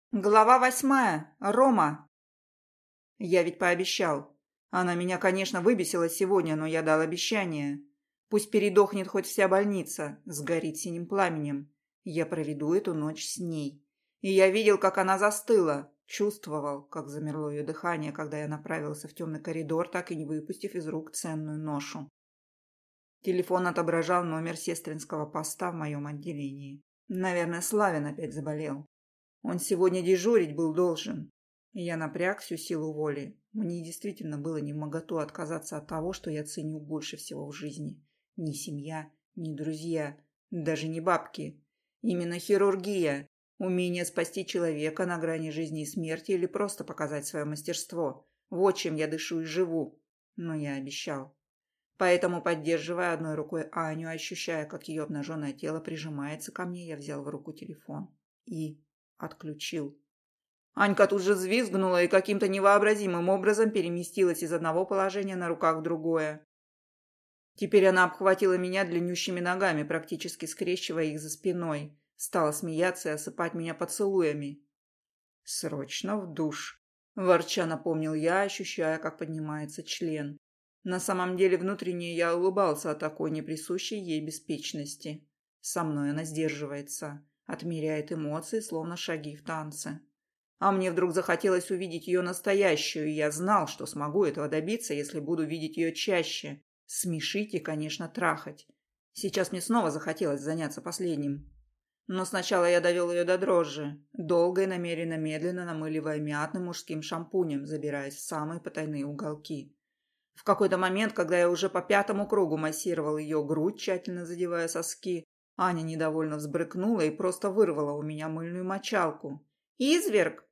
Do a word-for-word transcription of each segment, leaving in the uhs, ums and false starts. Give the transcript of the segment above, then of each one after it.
Глава восьмая. Рома. Я ведь пообещал. Она меня, конечно, выбесила сегодня, но я дал обещание. Пусть передохнет хоть вся больница, сгорит синим пламенем. Я проведу эту ночь с ней. И я видел, как она застыла, чувствовал, как замерло ее дыхание, когда я направился в темный коридор, так и не выпустив из рук ценную ношу. Телефон отображал номер сестринского поста в моем отделении. Наверное, Славин опять заболел. Он сегодня дежурить был должен. И я напряг всю силу воли. Мне действительно было невмоготу отказаться от того, что я ценю больше всего в жизни. Ни семья, ни друзья, даже не бабки. Именно хирургия. Умение спасти человека на грани жизни и смерти или просто показать свое мастерство. Вот чем я дышу и живу. Но я обещал. Поэтому, поддерживая одной рукой Аню, ощущая, как ее обнаженное тело прижимается ко мне, я взял в руку телефон. И... отключил. Анька тут же взвизгнула и каким-то невообразимым образом переместилась из одного положения на руках в другое. Теперь она обхватила меня длиннющими ногами, практически скрещивая их за спиной. Стала смеяться и осыпать меня поцелуями. «Срочно в душ!» – ворча напомнил я, ощущая, как поднимается член. На самом деле внутренне я улыбался от такой неприсущей ей беспечности. Со мной она сдерживается. Отмеряет эмоции, словно шаги в танце. А мне вдруг захотелось увидеть ее настоящую, и я знал, что смогу этого добиться, если буду видеть ее чаще. Смешить и, конечно, трахать. Сейчас мне снова захотелось заняться последним. Но сначала я довел ее до дрожи, долго и намеренно медленно намыливая мятным мужским шампунем, забираясь в самые потайные уголки. В какой-то момент, когда я уже по пятому кругу массировал ее грудь, тщательно задевая соски, Аня недовольно взбрыкнула и просто вырвала у меня мыльную мочалку. «Изверг!»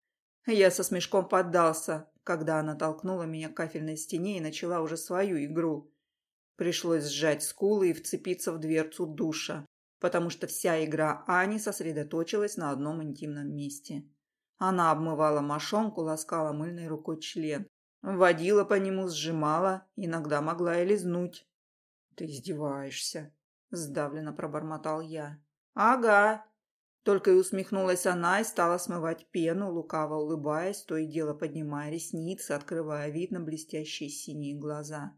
Я со смешком поддался, когда она толкнула меня к кафельной стене и начала уже свою игру. Пришлось сжать скулы и вцепиться в дверцу душа, потому что вся игра Ани сосредоточилась на одном интимном месте. Она обмывала мошонку, ласкала мыльной рукой член, водила по нему, сжимала, иногда могла и лизнуть. «Ты издеваешься?» – сдавленно пробормотал я. «Ага». Только и усмехнулась она и стала смывать пену, лукаво улыбаясь, то и дело поднимая ресницы, открывая вид на блестящие синие глаза.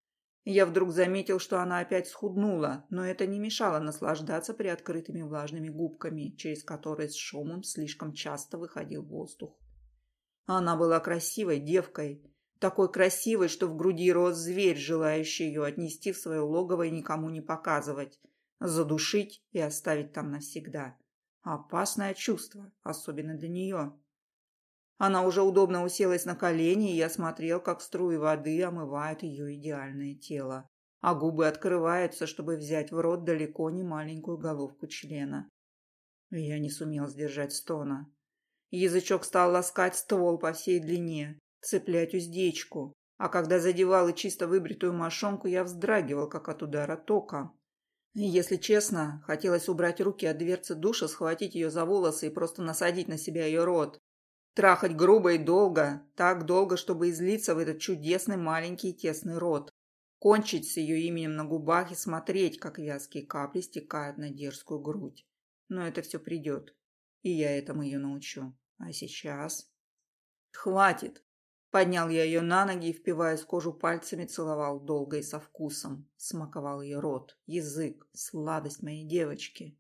Я вдруг заметил, что она опять схуднула, но это не мешало наслаждаться приоткрытыми влажными губками, через которые с шумом слишком часто выходил воздух. Она была красивой девкой, такой красивой, что в груди рос зверь, желающий ее отнести в свое логово и никому не показывать, задушить и оставить там навсегда. Опасное чувство, особенно для нее. Она уже удобно уселась на колени, и я смотрел, как струи воды омывают ее идеальное тело, а губы открываются, чтобы взять в рот далеко не маленькую головку члена. Я не сумел сдержать стона. Язычок стал ласкать ствол по всей длине, цеплять уздечку, а когда задевал и чисто выбритую мошонку, я вздрагивал, как от удара тока. Если честно, хотелось убрать руки от дверцы душа, схватить ее за волосы и просто насадить на себя ее рот. Трахать грубо и долго, так долго, чтобы излиться в этот чудесный маленький тесный рот. Кончить с ее именем на губах и смотреть, как вязкие капли стекают на дерзкую грудь. Но это все придет, и я этому ее научу. А сейчас... Хватит! Поднял я ее на ноги и, впиваясь в кожу пальцами, целовал долго и со вкусом. Смаковал ее рот, язык, сладость моей девочки.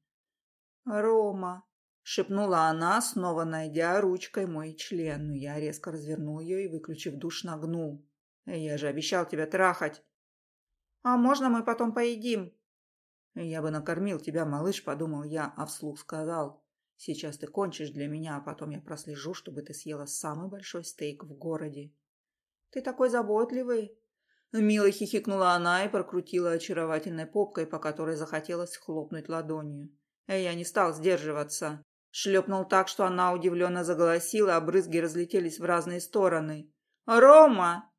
«Рома!» — шепнула она, снова найдя ручкой мой член. Но я резко развернул ее и, выключив душ, нагнул. «Я же обещал тебя трахать!» «А можно мы потом поедим?» «Я бы накормил тебя, малыш», — подумал я, а вслух сказал. «Сейчас ты кончишь для меня, а потом я прослежу, чтобы ты съела самый большой стейк в городе». «Ты такой заботливый!» Мило хихикнула она и прокрутила очаровательной попкой, по которой захотелось хлопнуть ладонью. Я не стал сдерживаться. Шлепнул так, что она удивленно заголосила, а брызги разлетелись в разные стороны. «Рома!»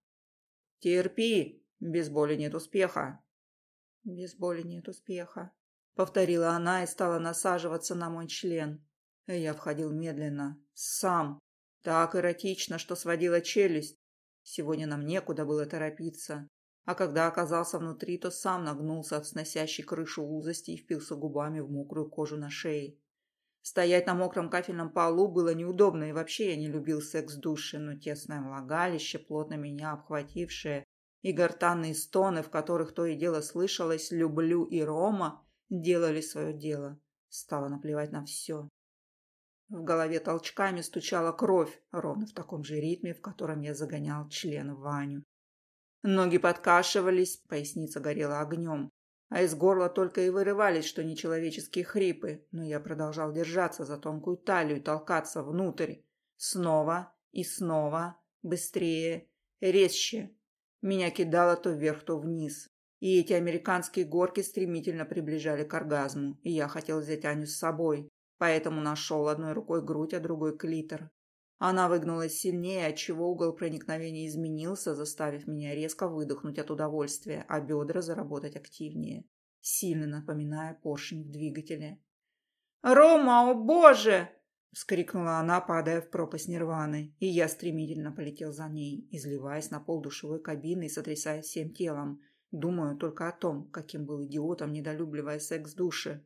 «Терпи, без боли нет успеха». «Без боли нет успеха», — повторила она и стала насаживаться на мой член. Я входил медленно, сам, так эротично, что сводила челюсть. Сегодня нам некуда было торопиться. А когда оказался внутри, то сам нагнулся от сносящей крышу узости и впился губами в мокрую кожу на шее. Стоять на мокром кафельном полу было неудобно, и вообще я не любил секс-души, но тесное влагалище, плотно меня обхватившее, и гортанные стоны, в которых то и дело слышалось «люблю» и «Рома», делали свое дело. Стало наплевать на все. В голове толчками стучала кровь, ровно в таком же ритме, в котором я загонял член в Ваню. Ноги подкашивались, поясница горела огнем, а из горла только и вырывались, что нечеловеческие хрипы, но я продолжал держаться за тонкую талию и толкаться внутрь. Снова и снова, быстрее, резче. Меня кидало то вверх, то вниз. И эти американские горки стремительно приближали к оргазму, и я хотел взять Аню с собой, поэтому нашел одной рукой грудь, а другой клитор. Она выгнулась сильнее, отчего угол проникновения изменился, заставив меня резко выдохнуть от удовольствия, а бедра заработать активнее, сильно напоминая поршень в двигателе. «Рома, о боже!» — вскрикнула она, падая в пропасть нирваны, и я стремительно полетел за ней, изливаясь на пол душевой кабины и сотрясая всем телом, думаю только о том, каким был идиотом, недолюбливая секс-души.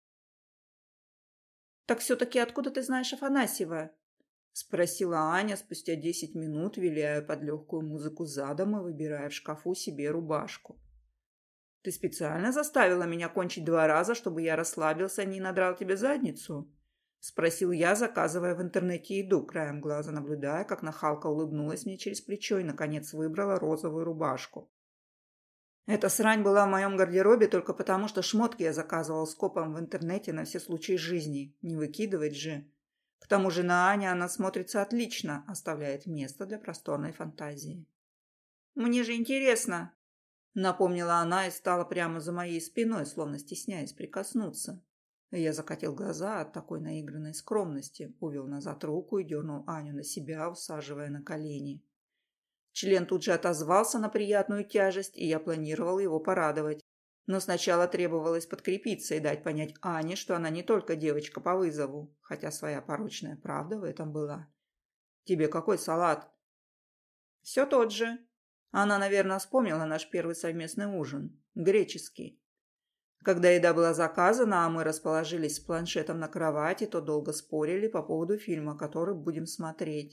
«Так все-таки откуда ты знаешь Афанасьева?» — спросила Аня спустя десять минут, виляя под легкую музыку задом и выбирая в шкафу себе рубашку. «Ты специально заставила меня кончить два раза, чтобы я расслабился, а не надрал тебе задницу?» — спросил я, заказывая в интернете еду, краем глаза наблюдая, как нахалка улыбнулась мне через плечо и, наконец, выбрала розовую рубашку. Эта срань была в моем гардеробе только потому, что шмотки я заказывал скопом в интернете на все случаи жизни. Не выкидывать же. К тому же на Ане она смотрится отлично, оставляет место для просторной фантазии. «Мне же интересно», — напомнила она и стала прямо за моей спиной, словно стесняясь прикоснуться. Я закатил глаза от такой наигранной скромности, увел назад руку и дернул Аню на себя, усаживая на колени. Член тут же отозвался на приятную тяжесть, и я планировал его порадовать. Но сначала требовалось подкрепиться и дать понять Ане, что она не только девочка по вызову, хотя своя порочная правда в этом была. «Тебе какой салат?» «Все тот же». Она, наверное, вспомнила наш первый совместный ужин. Греческий. Когда еда была заказана, а мы расположились с планшетом на кровати, то долго спорили по поводу фильма, который будем смотреть.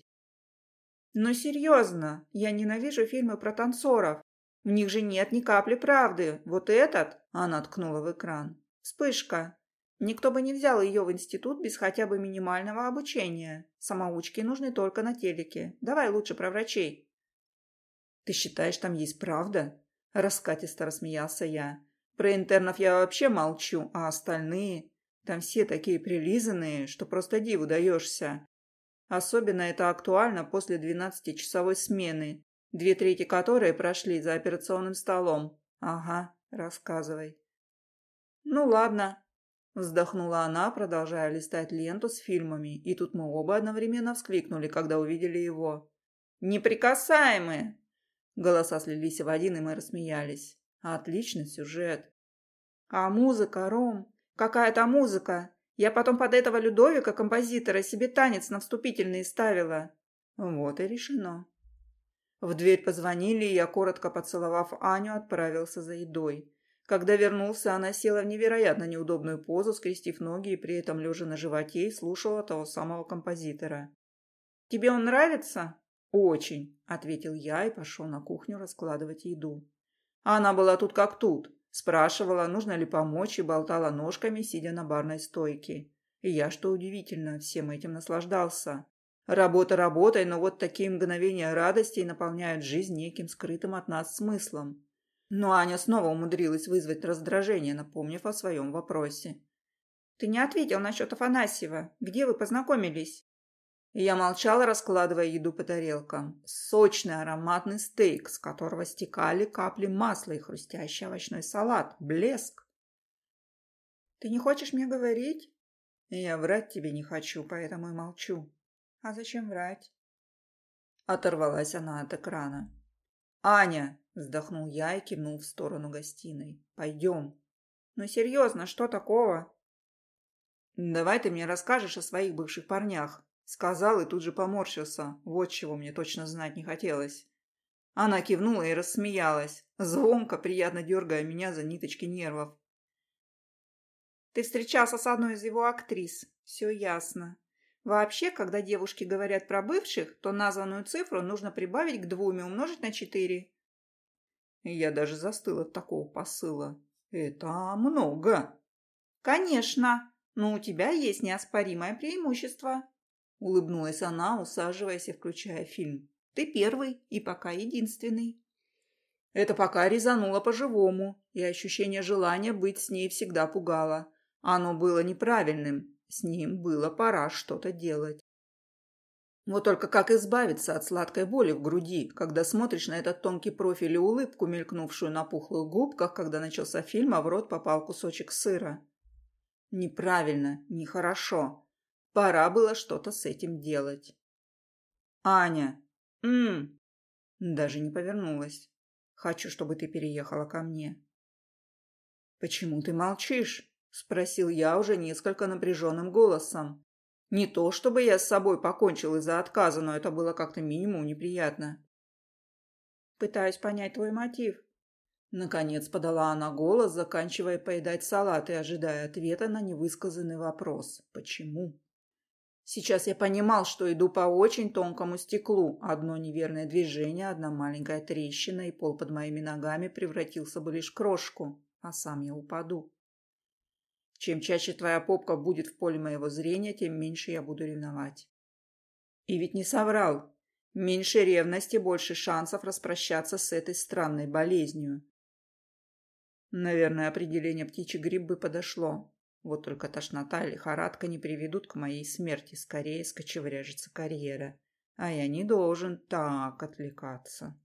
«Но серьезно, я ненавижу фильмы про танцоров. В них же нет ни капли правды. Вот этот...» — она ткнула в экран. «Вспышка. Никто бы не взял ее в институт без хотя бы минимального обучения. Самоучки нужны только на телеке. Давай лучше про врачей». «Ты считаешь, там есть правда?» — раскатисто рассмеялся я. «Про интернов я вообще молчу, а остальные... Там все такие прилизанные, что просто диву даешься. Особенно это актуально после двенадцатичасовой смены, две трети которой прошли за операционным столом. Ага, рассказывай». «Ну ладно», — вздохнула она, продолжая листать ленту с фильмами, и тут мы оба одновременно вскрикнули, когда увидели его. «Неприкасаемые!» Голоса слились в один, и мы рассмеялись. Отличный сюжет. «А музыка, Ром? Какая-то музыка! Я потом под этого Людовика, композитора, себе танец на вступительные ставила». Вот и решено. В дверь позвонили, и я, коротко поцеловав Аню, отправился за едой. Когда вернулся, она села в невероятно неудобную позу, скрестив ноги и при этом лежа на животе, и слушала того самого композитора. «Тебе он нравится?» «Очень», — ответил я и пошел на кухню раскладывать еду. Она была тут как тут. Спрашивала, нужно ли помочь, и болтала ножками, сидя на барной стойке. И я, что удивительно, всем этим наслаждался. Работа работой, но вот такие мгновения радости наполняют жизнь неким скрытым от нас смыслом. Но Аня снова умудрилась вызвать раздражение, напомнив о своем вопросе. «Ты не ответил насчет Афанасьева. Где вы познакомились?» Я молчала, раскладывая еду по тарелкам. Сочный ароматный стейк, с которого стекали капли масла, и хрустящий овощной салат. Блеск. «Ты не хочешь мне говорить?» «Я врать тебе не хочу, поэтому и молчу». «А зачем врать?» Оторвалась она от экрана. «Аня!» – вздохнул я и кивнул в сторону гостиной. «Пойдем». «Ну серьезно, что такого?» «Давай ты мне расскажешь о своих бывших парнях». Сказал и тут же поморщился. Вот чего мне точно знать не хотелось. Она кивнула и рассмеялась, звонко, приятно дергая меня за ниточки нервов. «Ты встречался с одной из его актрис. Все ясно. Вообще, когда девушки говорят про бывших, то названную цифру нужно прибавить к двум и умножить на четыре. Я даже застыл от такого посыла. Это много. Конечно, но у тебя есть неоспоримое преимущество. Улыбнулась она, усаживаясь и включая фильм. Ты первый и пока единственный. Это пока резануло по-живому, и ощущение желания быть с ней всегда пугало. Оно было неправильным, с ним было пора что-то делать. Вот только как избавиться от сладкой боли в груди, когда смотришь на этот тонкий профиль и улыбку, мелькнувшую на пухлых губках, когда начался фильм, а в рот попал кусочек сыра. Неправильно, нехорошо. Пора было что-то с этим делать. Аня, м, даже не повернулась. Хочу, чтобы ты переехала ко мне. Почему ты молчишь? Спросил я уже несколько напряженным голосом. Не то, чтобы я с собой покончил из-за отказа, но это было как-то минимум неприятно. Пытаюсь понять твой мотив. Наконец подала она голос, заканчивая поедать салат и ожидая ответа на невысказанный вопрос. Почему? Сейчас я понимал, что иду по очень тонкому стеклу. Одно неверное движение, одна маленькая трещина, и пол под моими ногами превратился бы лишь в крошку, а сам я упаду. Чем чаще твоя попка будет в поле моего зрения, тем меньше я буду ревновать. И ведь не соврал. Меньше ревности, больше шансов распрощаться с этой странной болезнью. Наверное, определение птичий грипп бы подошло. Вот только тошнота и лихорадка не приведут к моей смерти. Скорее скочевряжется карьера. А я не должен так отвлекаться.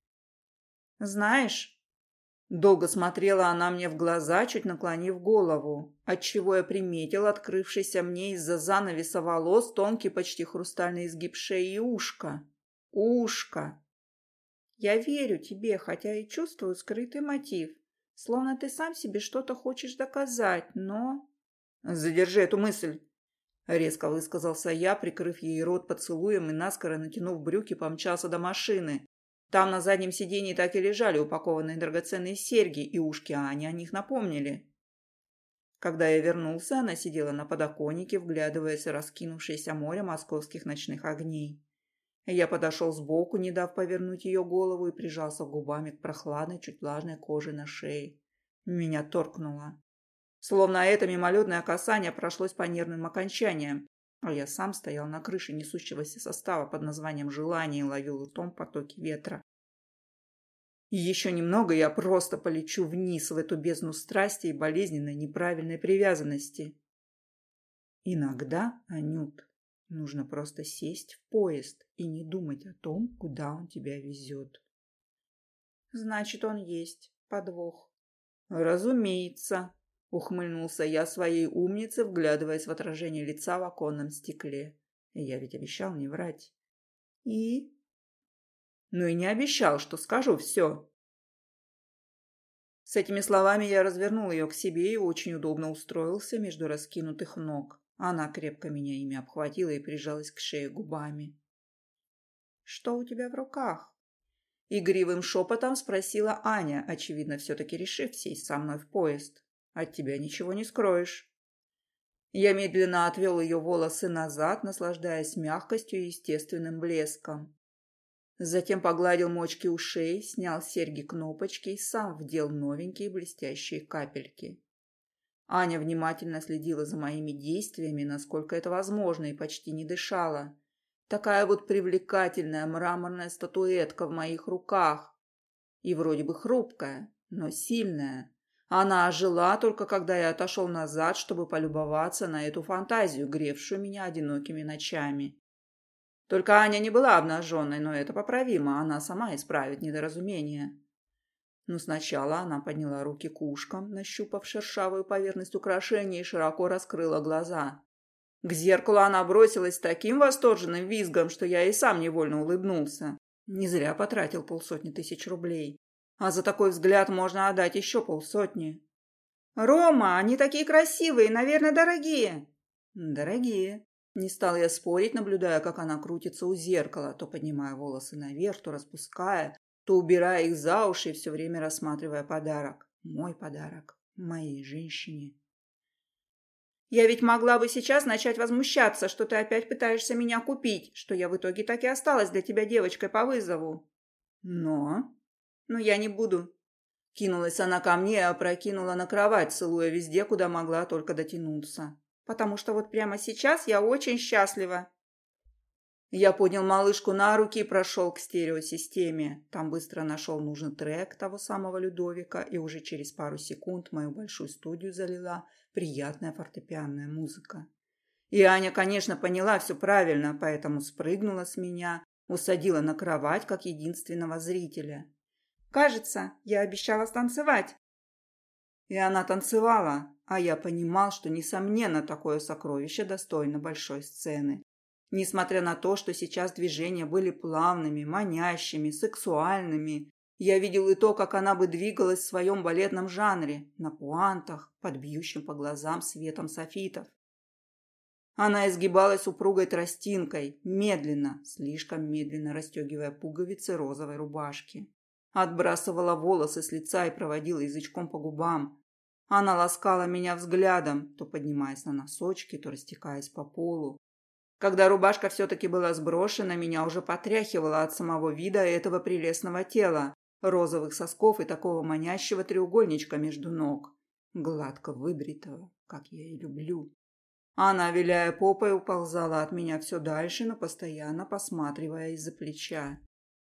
Знаешь... Долго смотрела она мне в глаза, чуть наклонив голову, отчего я приметил открывшийся мне из-за занавеса волос тонкий, почти хрустальный изгиб шеи и ушко. Ушко! Я верю тебе, хотя и чувствую скрытый мотив, словно ты сам себе что-то хочешь доказать, но... Задержи эту мысль, резко высказался я, прикрыв ей рот поцелуем и наскоро натянув брюки, помчался до машины. Там на заднем сиденье так и лежали упакованные драгоценные серьги, и ушки Ани о них напомнили. Когда я вернулся, она сидела на подоконнике, вглядываясь в раскинувшееся море московских ночных огней. Я подошел сбоку, не дав повернуть ее голову, и прижался губами к прохладной, чуть влажной коже на шее. Меня торкнуло. Словно это мимолетное касание прошлось по нервным окончаниям, а я сам стоял на крыше несущегося состава под названием «Желание» и ловил ртом потоки ветра. И еще немного я просто полечу вниз в эту бездну страсти и болезненной неправильной привязанности. Иногда, Анют, нужно просто сесть в поезд и не думать о том, куда он тебя везет. Значит, он есть подвох. Разумеется. Ухмыльнулся я своей умнице, вглядываясь в отражение лица в оконном стекле. Я ведь обещал не врать. И? Ну и не обещал, что скажу все. С этими словами я развернул ее к себе и очень удобно устроился между раскинутых ног. Она крепко меня ими обхватила и прижалась к шее губами. «Что у тебя в руках?» Игривым шепотом спросила Аня, очевидно, все-таки решив сесть со мной в поезд. От тебя ничего не скроешь. Я медленно отвел ее волосы назад, наслаждаясь мягкостью и естественным блеском. Затем погладил мочки ушей, снял серьги-кнопочки и сам вдел новенькие блестящие капельки. Аня внимательно следила за моими действиями, насколько это возможно, и почти не дышала. Такая вот привлекательная мраморная статуэтка в моих руках. И вроде бы хрупкая, но сильная. Она ожила только когда я отошел назад, чтобы полюбоваться на эту фантазию, гревшую меня одинокими ночами. Только Аня не была обнаженной, но это поправимо, она сама исправит недоразумение. Но сначала она подняла руки к ушкам, нащупав шершавую поверхность украшения, и широко раскрыла глаза. К зеркалу она бросилась с таким восторженным визгом, что я и сам невольно улыбнулся. Не зря потратил полсотни тысяч рублей. А за такой взгляд можно отдать еще полсотни. «Рома, они такие красивые, наверное, дорогие». «Дорогие». Не стал я спорить, наблюдая, как она крутится у зеркала, то поднимая волосы наверх, то распуская, то убирая их за уши и все время рассматривая подарок. Мой подарок моей женщине. Я ведь могла бы сейчас начать возмущаться, что ты опять пытаешься меня купить, что я в итоге так и осталась для тебя девочкой по вызову. Но... Но я не буду. Кинулась она ко мне и опрокинула на кровать, целуя везде, куда могла только дотянуться. Потому что вот прямо сейчас я очень счастлива. Я поднял малышку на руки и прошел к стереосистеме. Там быстро нашел нужный трек того самого Людовика, и уже через пару секунд мою большую студию залила приятная фортепианная музыка. И Аня, конечно, поняла все правильно, поэтому спрыгнула с меня, усадила на кровать как единственного зрителя. «Кажется, я обещала станцевать». И она танцевала, а я понимал, что, несомненно, такое сокровище достойно большой сцены. Несмотря на то, что сейчас движения были плавными, манящими, сексуальными, я видел и то, как она бы двигалась в своем балетном жанре, на пуантах, под бьющим по глазам светом софитов. Она изгибалась упругой тростинкой, медленно, слишком медленно расстегивая пуговицы розовой рубашки. Отбрасывала волосы с лица и проводила язычком по губам. Она ласкала меня взглядом, то поднимаясь на носочки, то растекаясь по полу. Когда рубашка все-таки была сброшена, меня уже потряхивало от самого вида этого прелестного тела, розовых сосков и такого манящего треугольничка между ног, гладко выбритого, как я и люблю. Она, виляя попой, уползала от меня все дальше, но постоянно посматривая из-за плеча.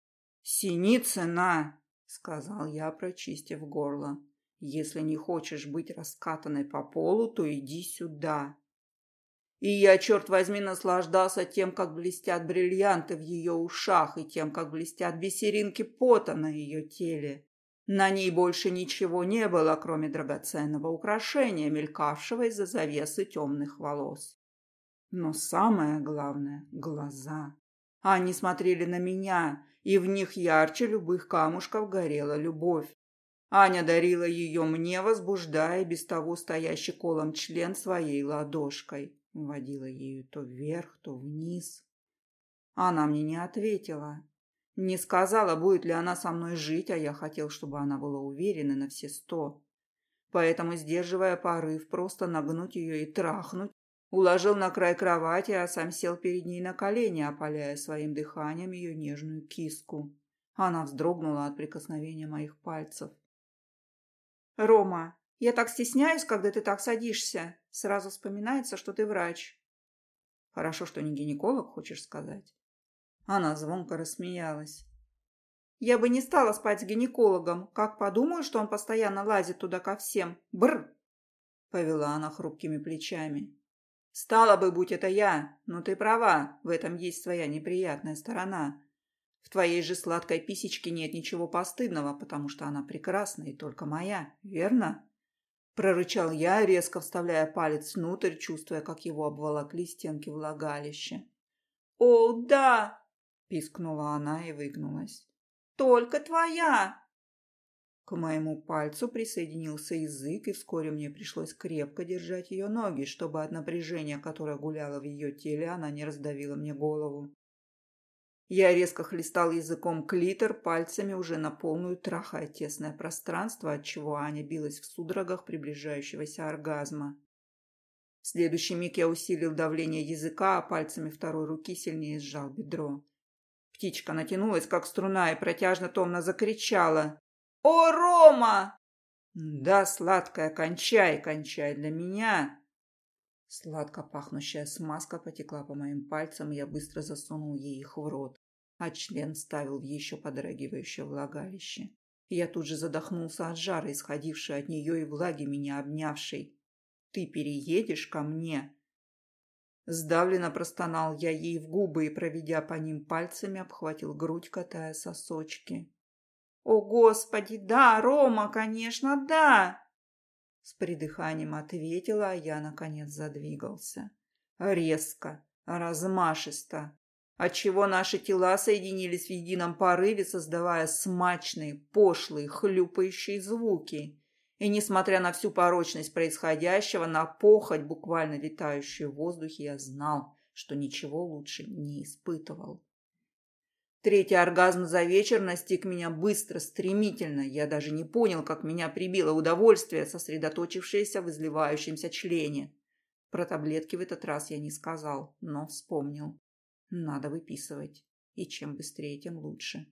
«Синицына!» — сказал я, прочистив горло. «Если не хочешь быть раскатанной по полу, то иди сюда». И я, черт возьми, наслаждался тем, как блестят бриллианты в ее ушах, и тем, как блестят бисеринки пота на ее теле. На ней больше ничего не было, кроме драгоценного украшения, мелькавшего из-за завесы темных волос. Но самое главное — глаза. Они смотрели на меня, и в них ярче любых камушков горела любовь. Аня дарила ее мне, возбуждая без того стоящий колом член своей ладошкой. Водила ею то вверх, то вниз. Она мне не ответила. Не сказала, будет ли она со мной жить, а я хотел, чтобы она была уверена на все сто. Поэтому, сдерживая порыв, просто нагнуть ее и трахнуть, уложил на край кровати, а сам сел перед ней на колени, опаляя своим дыханием ее нежную киску. Она вздрогнула от прикосновения моих пальцев. «Рома, я так стесняюсь, когда ты так садишься. Сразу вспоминается, что ты врач». «Хорошо, что не гинеколог, хочешь сказать?» Она звонко рассмеялась. «Я бы не стала спать с гинекологом. Как подумаю, что он постоянно лазит туда ко всем. Бррр!» Повела она хрупкими плечами. «Стала бы, будь это я, но ты права, в этом есть своя неприятная сторона. В твоей же сладкой писечке нет ничего постыдного, потому что она прекрасна и только моя, верно?» Прорычал я, резко вставляя палец внутрь, чувствуя, как его обволокли стенки влагалища. «О, да!» – пискнула она и выгнулась. «Только твоя!» К моему пальцу присоединился язык, и вскоре мне пришлось крепко держать ее ноги, чтобы от напряжения, которое гуляло в ее теле, она не раздавила мне голову. Я резко хлестал языком клитор, пальцами уже на полную трахая тесное пространство, отчего Аня билась в судорогах приближающегося оргазма. В следующий миг я усилил давление языка, а пальцами второй руки сильнее сжал бедро. Птичка натянулась, как струна, и протяжно-томно закричала. «О, Рома!» «Да, сладкая, кончай, кончай для меня!» Сладко пахнущая смазка потекла по моим пальцам, и я быстро засунул ей их в рот, а член вставил в еще подрагивающее влагалище. Я тут же задохнулся от жара, исходившей от нее и влаги меня обнявшей. «Ты переедешь ко мне?» Сдавленно простонал я ей в губы и, проведя по ним пальцами, обхватил грудь, катая сосочки. «О, Господи, да, Рома, конечно, да!» С придыханием ответила, а я, наконец, задвигался. Резко, размашисто, отчего наши тела соединились в едином порыве, создавая смачные, пошлые, хлюпающие звуки. И, несмотря на всю порочность происходящего, на похоть, буквально витающую в воздухе, я знал, что ничего лучше не испытывал. Третий оргазм за вечер настиг меня быстро, стремительно. Я даже не понял, как меня прибило удовольствие, сосредоточившееся в изливающемся члене. Про таблетки в этот раз я не сказал, но вспомнил. Надо выписывать. И чем быстрее, тем лучше.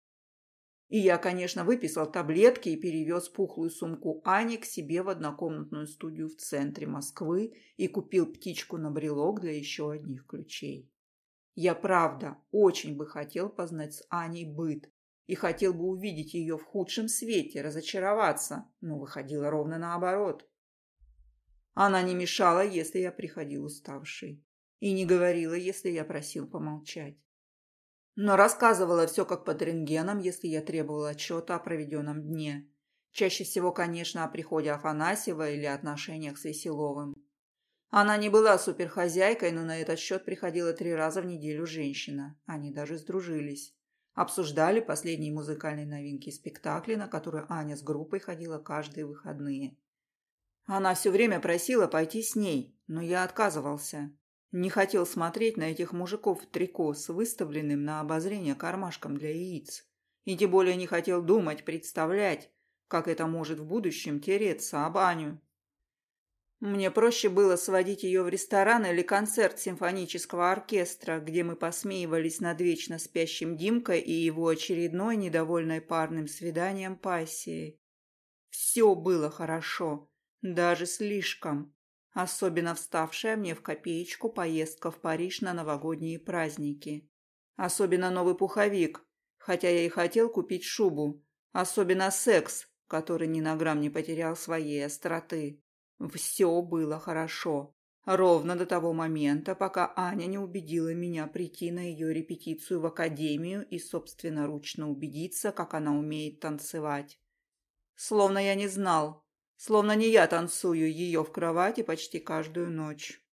И я, конечно, выписал таблетки и перевез пухлую сумку Ани к себе в однокомнатную студию в центре Москвы и купил птичку на брелок для еще одних ключей. Я, правда, очень бы хотел познать с Аней быт и хотел бы увидеть ее в худшем свете, разочароваться, но выходило ровно наоборот. Она не мешала, если я приходил уставший, и не говорила, если я просил помолчать. Но рассказывала все как под рентгеном, если я требовала отчета о проведенном дне. Чаще всего, конечно, о приходе Афанасьева или отношениях с Веселовым. Она не была суперхозяйкой, но на этот счет приходила три раза в неделю женщина. Они даже сдружились. Обсуждали последние музыкальные новинки спектакля, на которые Аня с группой ходила каждые выходные. Она все время просила пойти с ней, но я отказывался. Не хотел смотреть на этих мужиков в трико с выставленным на обозрение кармашком для яиц. И тем более не хотел думать, представлять, как это может в будущем тереться об Аню. Мне проще было сводить ее в ресторан или концерт симфонического оркестра, где мы посмеивались над вечно спящим Димкой и его очередной, недовольной парным свиданием пассией. Все было хорошо, даже слишком. Особенно вставшая мне в копеечку поездка в Париж на новогодние праздники. Особенно новый пуховик, хотя я и хотел купить шубу. Особенно секс, который ни на грамм не потерял своей остроты. Все было хорошо. Ровно до того момента, пока Аня не убедила меня прийти на ее репетицию в академию и собственноручно убедиться, как она умеет танцевать. Словно я не знал. Словно не я танцую ее в кровати почти каждую ночь.